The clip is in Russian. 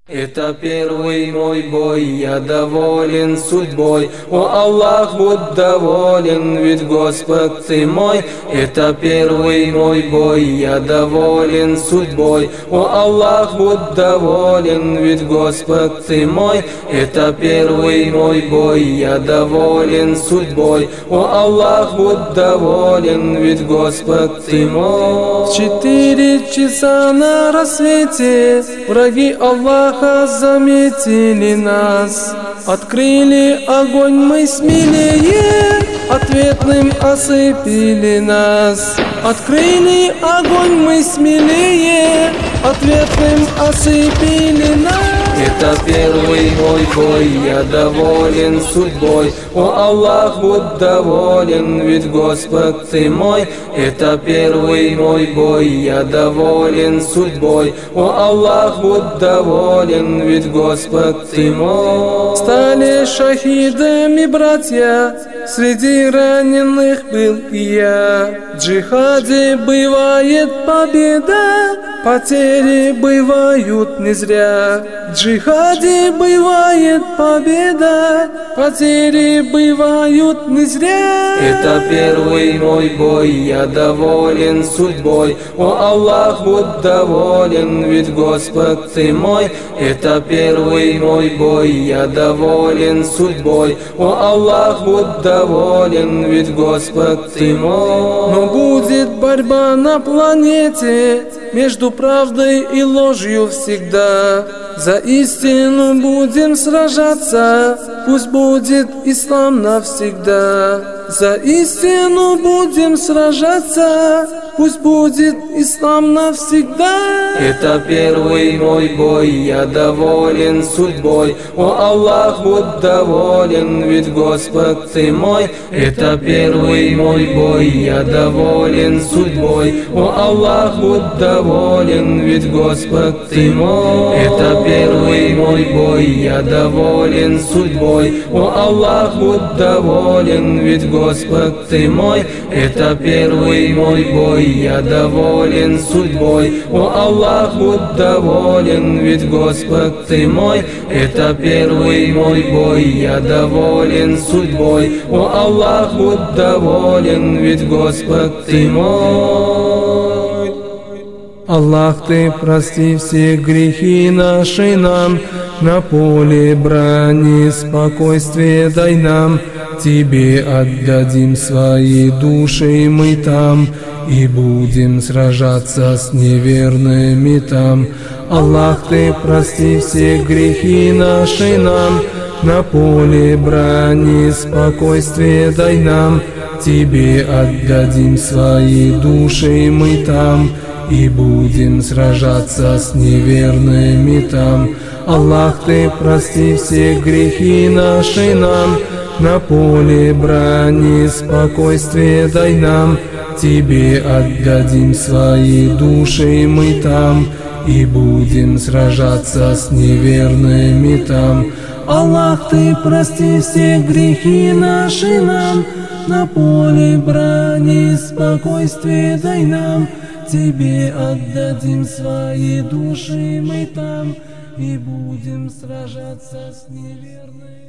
Это первый мой бой, я доволен судьбой. О Аллах, будь доволен, ведь Господь Ты мой. Это первый мой бой, я доволен судьбой. О Аллах, будь доволен, ведь Господь Ты мой. Это первый мой бой, я доволен судьбой. О Аллах, будь доволен, ведь Господь Ты мой. В 4 часа на рассвете враги Аллаха заметили нас. Открыли огонь мы смелее, ответным осыпили нас. Открыли огонь мы смелее, ответным осыпили нас. Это первый мой бой, я доволен судьбой. О Аллах, будь доволен, ведь Господь Ты мой. Это первый мой бой, я доволен судьбой. О Аллах, будь доволен, ведь Господь Ты мой. Стали шахидами братья, среди раненых был и я. В джихаде бывает победа, потери бывают не зря. В джихаде бывает победа, потери бывают не зря. Это первый мой бой, я доволен судьбой. О Аллах, будь доволен, ведь Господь Ты мой. Это первый мой бой, я доволен судьбой. О Аллах, будь доволен, ведь Господь Ты мой. Но будет борьба на планете между правдой и ложью всегда. За истину будем сражаться, пусть будет ислам навсегда. За истину будем сражаться, пусть будет ислам навсегда. Это первый мой бой, я доволен судьбой. О Аллах, будь доволен, ведь Господь Ты мой. Это первый мой бой, я доволен судьбой. О Аллах, будь доволен, ведь Господь Ты мой. Это первый мой бой, я доволен судьбой. О Аллах, будь доволен, ведь Господь Ты мой. Это первый мой бой, я доволен судьбой. О Аллах, будь доволен, ведь Господь Ты мой. Это первый мой бой, я доволен судьбой. О Аллах, будь доволен, ведь Господь Ты мой. Аллах, Ты прости все грехи наши нам, на поле брани спокойствие дай нам. Тебе отдадим свои души мы там, и будем сражаться с неверными там. Аллах, Ты прости все грехи наши нам, на поле брани спокойствие дай нам. Тебе отдадим свои души мы там, и будем сражаться с неверными там. Аллах, Ты прости все грехи наши нам, на поле брани спокойствие дай нам. Тебе отдадим свои души мы там, и будем сражаться с неверными там. Аллах, Ты прости все грехи наши нам, на поле брани спокойствие дай нам. Тебе отдадим свои души мы там, и будем сражаться с неверными.